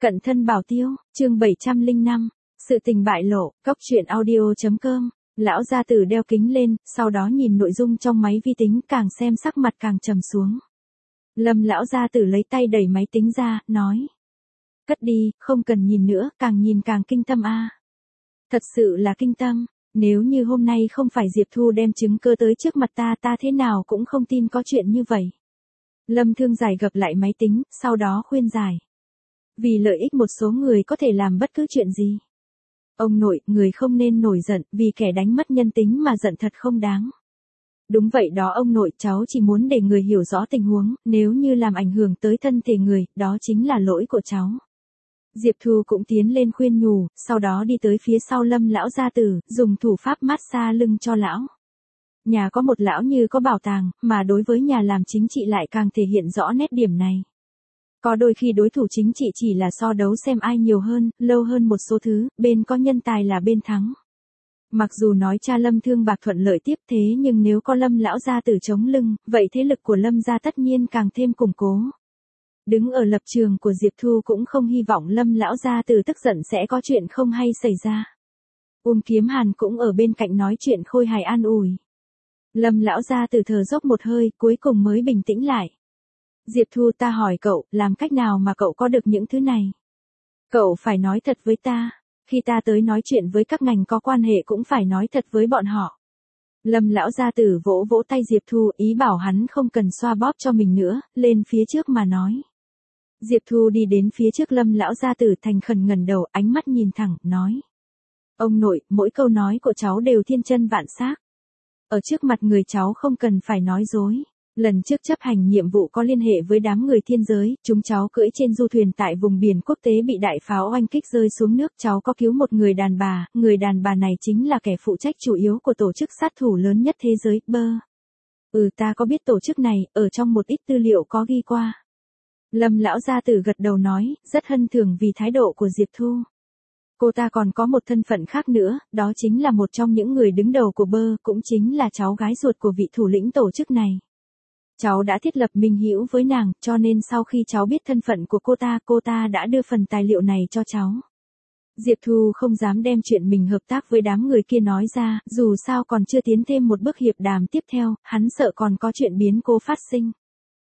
Cận thân bảo tiêu, chương 705, sự tình bại lộ, cóc truyện audio.com. Lão gia tử đeo kính lên, sau đó nhìn nội dung trong máy vi tính, càng xem sắc mặt càng trầm xuống. Lâm lão gia tử lấy tay đẩy máy tính ra, nói: "Cất đi, không cần nhìn nữa, càng nhìn càng kinh tâm a." Thật sự là kinh tâm, nếu như hôm nay không phải Diệp Thu đem chứng cứ tới trước mặt ta thế nào cũng không tin có chuyện như vậy. Lâm Thương Giải gập lại máy tính, sau đó khuyên giải: "Vì lợi ích một số người có thể làm bất cứ chuyện gì. Ông nội, người không nên nổi giận, vì kẻ đánh mất nhân tính mà giận thật không đáng." "Đúng vậy đó ông nội, cháu chỉ muốn để người hiểu rõ tình huống, nếu như làm ảnh hưởng tới thân thể người, đó chính là lỗi của cháu." Diệp Thu cũng tiến lên khuyên nhủ, sau đó đi tới phía sau Lâm lão gia tử, dùng thủ pháp massage lưng cho lão. Nhà có một lão như có bảo tàng, mà đối với nhà làm chính trị lại càng thể hiện rõ nét điểm này. Có đôi khi đối thủ chính trị chỉ là so đấu xem ai nhiều hơn, lâu hơn một số thứ, bên có nhân tài là bên thắng. Mặc dù nói cha Lâm Thương Bạc thuận lợi tiếp thế nhưng nếu có Lâm lão gia tử chống lưng, vậy thế lực của Lâm gia tất nhiên càng thêm củng cố. Đứng ở lập trường của Diệp Thu cũng không hy vọng Lâm lão gia tử tức giận sẽ có chuyện không hay xảy ra. Kiếm Hàn cũng ở bên cạnh nói chuyện khôi hài an ủi. Lâm lão gia tử thở dốc một hơi, cuối cùng mới bình tĩnh lại. "Diệp Thu, ta hỏi cậu, làm cách nào mà cậu có được những thứ này? Cậu phải nói thật với ta, khi ta tới nói chuyện với các ngành có quan hệ cũng phải nói thật với bọn họ." Lâm lão gia tử vỗ vỗ tay Diệp Thu, ý bảo hắn không cần xoa bóp cho mình nữa, lên phía trước mà nói. Diệp Thu đi đến phía trước Lâm lão gia tử, thành khẩn ngẩng đầu, ánh mắt nhìn thẳng, nói: "Ông nội, mỗi câu nói của cháu đều thiên chân vạn xác. Ở trước mặt người cháu không cần phải nói dối. Lần trước chấp hành nhiệm vụ có liên hệ với đám người thiên giới, chúng cháu cưỡi trên du thuyền tại vùng biển quốc tế bị đại pháo oanh kích rơi xuống nước, cháu có cứu một người đàn bà này chính là kẻ phụ trách chủ yếu của tổ chức sát thủ lớn nhất thế giới, bơ. Ta có biết tổ chức này, ở trong một ít tư liệu có ghi qua." Lâm lão gia tử gật đầu nói, rất hân thưởng vì thái độ của Diệp Thu. Cô ta còn có một thân phận khác nữa, đó chính là một trong những người đứng đầu của bơ, cũng chính là cháu gái ruột của vị thủ lĩnh tổ chức này. Cháu đã thiết lập minh hữu với nàng, cho nên sau khi cháu biết thân phận của cô ta đã đưa phần tài liệu này cho cháu. Diệp Thu không dám đem chuyện mình hợp tác với đám người kia nói ra, dù sao còn chưa tiến thêm một bước hiệp đàm tiếp theo, hắn sợ còn có chuyện biến cố phát sinh.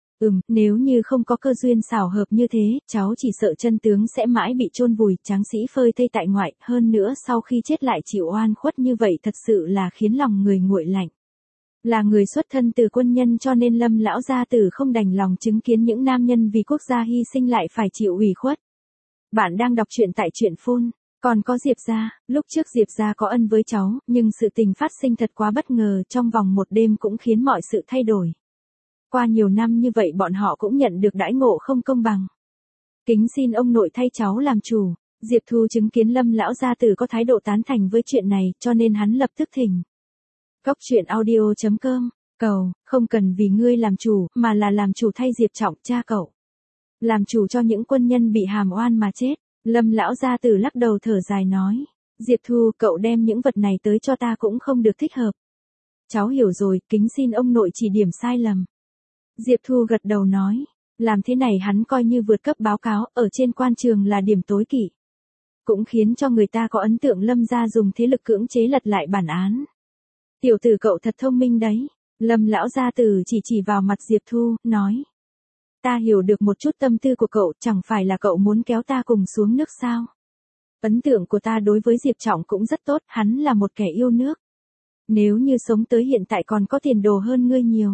Nếu như không có cơ duyên xảo hợp như thế, cháu chỉ sợ chân tướng sẽ mãi bị chôn vùi, tráng sĩ phơi thây tại ngoại, hơn nữa sau khi chết lại chịu oan khuất như vậy thật sự là khiến lòng người nguội lạnh. Là người xuất thân từ quân nhân cho nên Lâm lão gia tử không đành lòng chứng kiến những nam nhân vì quốc gia hy sinh lại phải chịu ủy khuất. Bạn đang đọc truyện tại truyện phun. Còn có Diệp gia, lúc trước Diệp gia có ân với cháu, nhưng sự tình phát sinh thật quá bất ngờ, trong vòng một đêm cũng khiến mọi sự thay đổi. Qua nhiều năm như vậy bọn họ cũng nhận được đãi ngộ không công bằng. Kính xin ông nội thay cháu làm chủ." Diệp Thu chứng kiến Lâm lão gia tử có thái độ tán thành với chuyện này, cho nên hắn lập tức thỉnh. Cóc truyện audio.com, cầu, không cần vì ngươi làm chủ, mà là làm chủ thay Diệp Trọng, cha cậu. Làm chủ cho những quân nhân bị hàm oan mà chết. Lâm lão gia tử lắc đầu thở dài nói: "Diệp Thu, cậu đem những vật này tới cho ta cũng không được thích hợp." "Cháu hiểu rồi, kính xin ông nội chỉ điểm sai lầm." Diệp Thu gật đầu nói, làm thế này hắn coi như vượt cấp báo cáo, ở trên quan trường là điểm tối kỵ. Cũng khiến cho người ta có ấn tượng Lâm gia dùng thế lực cưỡng chế lật lại bản án. "Tiểu tử cậu thật thông minh đấy." Lâm lão gia tử chỉ vào mặt Diệp Thu, nói: "Ta hiểu được một chút tâm tư của cậu, chẳng phải là cậu muốn kéo ta cùng xuống nước sao? Ấn tượng của ta đối với Diệp Trọng cũng rất tốt, hắn là một kẻ yêu nước. Nếu như sống tới hiện tại còn có tiền đồ hơn ngươi nhiều.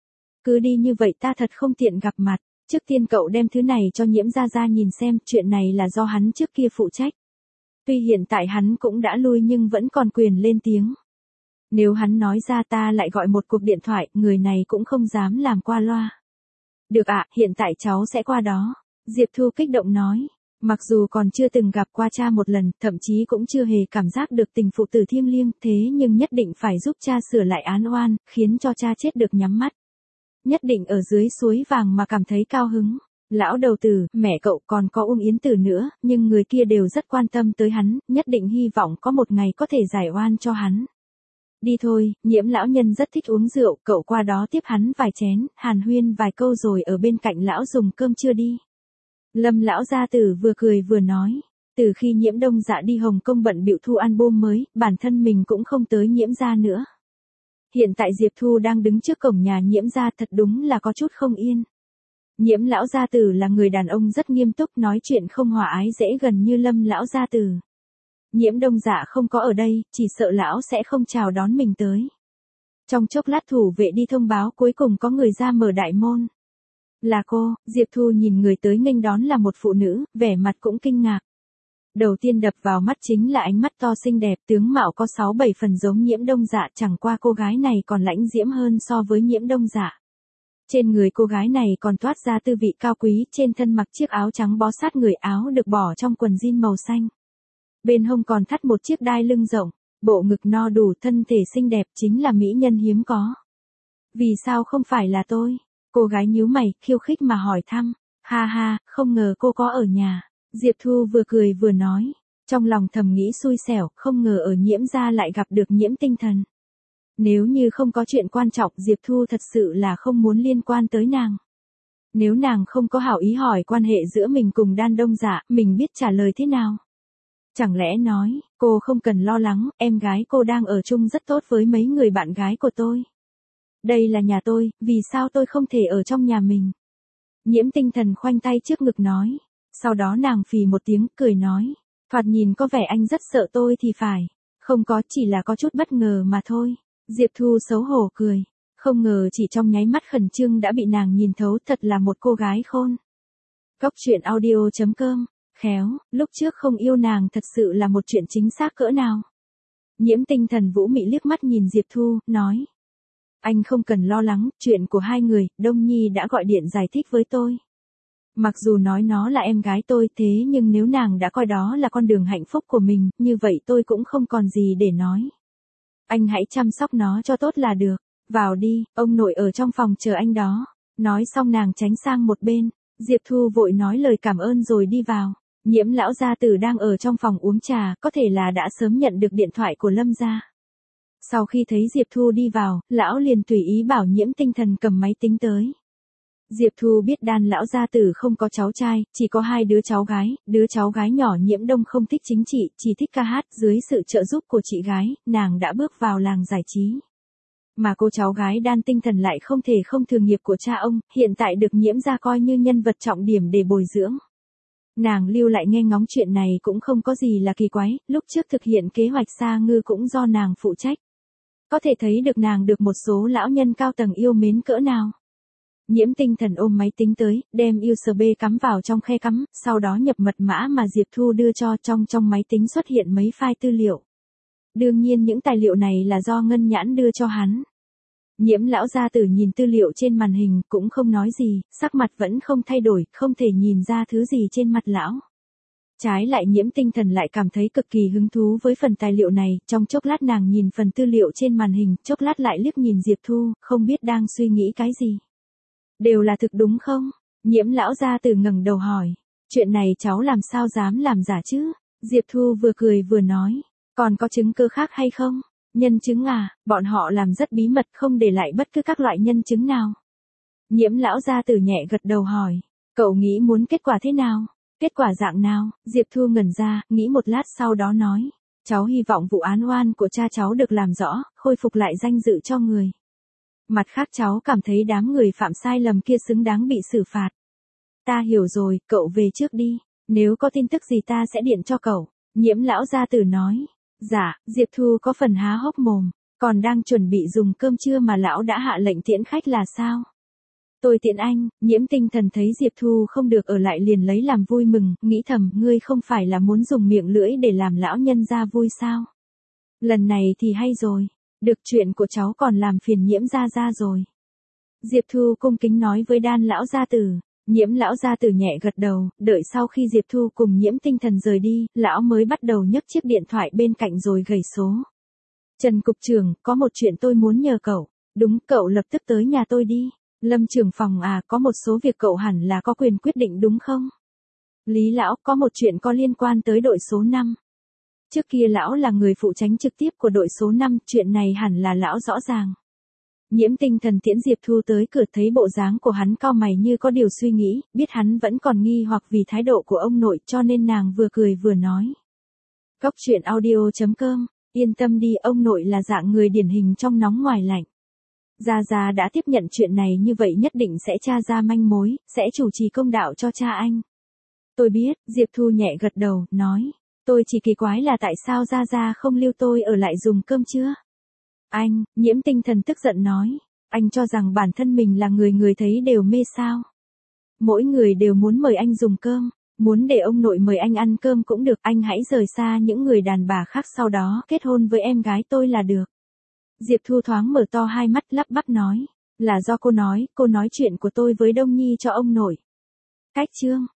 Cứ đi như vậy ta thật không tiện gặp mặt. Trước tiên cậu đem thứ này cho Nhiễm gia gia nhìn xem, chuyện này là do hắn trước kia phụ trách. Tuy hiện tại hắn cũng đã lui nhưng vẫn còn quyền lên tiếng. Nếu hắn nói ra ta lại gọi một cuộc điện thoại, người này cũng không dám làm qua loa." "Được ạ, hiện tại cháu sẽ qua đó." Diệp Thu kích động nói. Mặc dù còn chưa từng gặp qua cha một lần, thậm chí cũng chưa hề cảm giác được tình phụ tử thiêng liêng, thế nhưng nhất định phải giúp cha sửa lại án oan, khiến cho cha chết được nhắm mắt. Nhất định ở dưới suối vàng mà cảm thấy cao hứng. Lão đầu tử, mẹ cậu còn có Yến Tử nữa, nhưng người kia đều rất quan tâm tới hắn, nhất định hy vọng có một ngày có thể giải oan cho hắn. Đi thôi, Nhiễm lão nhân rất thích uống rượu, cậu qua đó tiếp hắn vài chén, hàn huyên vài câu rồi ở bên cạnh lão dùng cơm trưa đi. Lâm lão gia tử vừa cười vừa nói. Từ khi Nhiễm Đông Dạ đi Hồng Kông bận bịu thu album mới, bản thân mình cũng không tới Nhiễm gia nữa. Hiện tại Diệp Thu đang đứng trước cổng nhà Nhiễm gia, thật đúng là có chút không yên. Nhiễm lão gia tử là người đàn ông rất nghiêm túc, nói chuyện không hòa ái dễ gần như Lâm lão gia tử. Nhiễm Đông Dạ không có ở đây, chỉ sợ lão sẽ không chào đón mình tới. Trong chốc lát thủ vệ đi thông báo cuối cùng có người ra mở đại môn. Là cô. Diệp Thu nhìn người tới nghênh đón là một phụ nữ, vẻ mặt cũng kinh ngạc. Đầu tiên đập vào mắt chính là ánh mắt to xinh đẹp, tướng mạo có 6-7 phần giống Nhiễm Đông Dạ, chẳng qua cô gái này còn lãnh diễm hơn so với Nhiễm Đông Dạ. Trên người cô gái này còn toát ra tư vị cao quý, trên thân mặc chiếc áo trắng bó sát người, áo được bỏ trong quần jean màu xanh. Bên hông còn thắt một chiếc đai lưng rộng, bộ ngực no đủ, thân thể xinh đẹp, chính là mỹ nhân hiếm có. Vì sao không phải là tôi? Cô gái nhíu mày, khiêu khích mà hỏi thăm. Ha ha, không ngờ cô có ở nhà. Diệp Thu vừa cười vừa nói. Trong lòng thầm nghĩ xui xẻo, không ngờ ở Nhiễm gia lại gặp được Nhiễm Tinh Thần. Nếu như không có chuyện quan trọng, Diệp Thu thật sự là không muốn liên quan tới nàng. Nếu nàng không có hảo ý hỏi quan hệ giữa mình cùng Đan Đông Dạ, mình biết trả lời thế nào? Chẳng lẽ nói, cô không cần lo lắng, em gái cô đang ở chung rất tốt với mấy người bạn gái của tôi. Đây là nhà tôi, vì sao tôi không thể ở trong nhà mình? Nhiễm Tinh Thần khoanh tay trước ngực nói. Sau đó nàng phì một tiếng, cười nói. Thoạt nhìn có vẻ anh rất sợ tôi thì phải. Không có, chỉ là có chút bất ngờ mà thôi. Diệp Thu xấu hổ cười. Không ngờ chỉ trong nháy mắt khẩn trương đã bị nàng nhìn thấu, thật là một cô gái khôn. Góc truyện audio.com. Khéo, lúc trước không yêu nàng thật sự là một chuyện chính xác cỡ nào. Nhiễm Tinh Thần vũ mị liếc mắt nhìn Diệp Thu, nói. Anh không cần lo lắng, chuyện của hai người, Đông Nhi đã gọi điện giải thích với tôi. Mặc dù nói nó là em gái tôi, thế nhưng nếu nàng đã coi đó là con đường hạnh phúc của mình, như vậy tôi cũng không còn gì để nói. Anh hãy chăm sóc nó cho tốt là được. Vào đi, ông nội ở trong phòng chờ anh đó. Nói xong nàng tránh sang một bên. Diệp Thu vội nói lời cảm ơn rồi đi vào. Nhiễm lão gia tử đang ở trong phòng uống trà, có thể là đã sớm nhận được điện thoại của Lâm gia. Sau khi thấy Diệp Thu đi vào, lão liền tùy ý bảo Nhiễm Tinh Thần cầm máy tính tới. Diệp Thu biết Đan lão gia tử không có cháu trai, chỉ có 2 đứa cháu gái nhỏ Nhiễm Đông không thích chính trị, chỉ thích ca hát, dưới sự trợ giúp của chị gái, nàng đã bước vào làng giải trí. Mà cô cháu gái Đan Tinh Thần lại không thể không thừa nghiệp của cha ông, hiện tại được Nhiễm gia coi như nhân vật trọng điểm để bồi dưỡng. Nàng lưu lại nghe ngóng chuyện này cũng không có gì là kỳ quái, lúc trước thực hiện kế hoạch Sa Ngư cũng do nàng phụ trách. Có thể thấy được nàng được một số lão nhân cao tầng yêu mến cỡ nào. Nhiễm Tinh Thần ôm máy tính tới, đem USB cắm vào trong khe cắm, sau đó nhập mật mã mà Diệp Thu đưa cho, trong máy tính xuất hiện mấy file tư liệu. Đương nhiên những tài liệu này là do Ngân Nhãn đưa cho hắn. Nhiễm lão gia tử nhìn tư liệu trên màn hình, cũng không nói gì, sắc mặt vẫn không thay đổi, không thể nhìn ra thứ gì trên mặt lão. Trái lại Nhiễm Tinh Thần lại cảm thấy cực kỳ hứng thú với phần tài liệu này, trong chốc lát nàng nhìn phần tư liệu trên màn hình, chốc lát lại liếc nhìn Diệp Thu, không biết đang suy nghĩ cái gì. Đều là thực đúng không? Nhiễm lão gia tử ngẩng đầu hỏi. Chuyện này cháu làm sao dám làm giả chứ? Diệp Thu vừa cười vừa nói. Còn có chứng cứ khác hay không? Nhân chứng à, bọn họ làm rất bí mật, không để lại bất cứ các loại nhân chứng nào. Nhiễm lão gia tử nhẹ gật đầu hỏi. Cậu nghĩ muốn kết quả thế nào? Kết quả dạng nào? Diệp Thu ngẩn ra, nghĩ một lát sau đó nói. Cháu hy vọng vụ án oan của cha cháu được làm rõ, khôi phục lại danh dự cho người. Mặt khác cháu cảm thấy đám người phạm sai lầm kia xứng đáng bị xử phạt. Ta hiểu rồi, cậu về trước đi. Nếu có tin tức gì ta sẽ điện cho cậu. Nhiễm lão gia tử nói. Dạ, Diệp Thu có phần há hốc mồm. Còn đang chuẩn bị dùng cơm trưa mà lão đã hạ lệnh tiễn khách là sao? Tôi tiễn anh. Nhiễm Tinh Thần thấy Diệp Thu không được ở lại liền lấy làm vui mừng, nghĩ thầm, ngươi không phải là muốn dùng miệng lưỡi để làm lão nhân gia vui sao? Lần này thì hay rồi. Được, chuyện của cháu còn làm phiền Nhiễm gia rồi. Diệp Thu cung kính nói với Đan lão gia tử. Nhiễm lão gia tử nhẹ gật đầu, đợi sau khi Diệp Thu cùng Nhiễm Tinh Thần rời đi, lão mới bắt đầu nhấc chiếc điện thoại bên cạnh rồi gầy số. Trần cục trưởng, có một chuyện tôi muốn nhờ cậu. Đúng, cậu lập tức tới nhà tôi đi. Lâm trưởng phòng à, có một số việc cậu hẳn là có quyền quyết định đúng không? Lý lão, có một chuyện có liên quan tới đội số 5. Trước kia lão là người phụ trách trực tiếp của đội số 5, chuyện này hẳn là lão rõ ràng. Nhiễm Tinh Thần tiễn Diệp Thu tới cửa, thấy bộ dáng của hắn cau mày như có điều suy nghĩ, biết hắn vẫn còn nghi hoặc vì thái độ của ông nội, cho nên nàng vừa cười vừa nói. Cốc truyện audio.com, yên tâm đi, ông nội là dạng người điển hình trong nóng ngoài lạnh. Gia Gia đã tiếp nhận chuyện này, như vậy nhất định sẽ tra ra manh mối, sẽ chủ trì công đạo cho cha anh. Tôi biết, Diệp Thu nhẹ gật đầu, nói. Tôi chỉ kỳ quái là tại sao Gia Gia không lưu tôi ở lại dùng cơm trưa. Anh, Nhiễm Tinh Thần tức giận nói. Anh cho rằng bản thân mình là người người thấy đều mê sao. Mỗi người đều muốn mời anh dùng cơm, muốn để ông nội mời anh ăn cơm cũng được, anh hãy rời xa những người đàn bà khác, sau đó kết hôn với em gái tôi là được. Diệp Thu thoáng mở to hai mắt, lắp bắp nói. Là do cô nói chuyện của tôi với Đông Nhi cho ông nội. Cách chương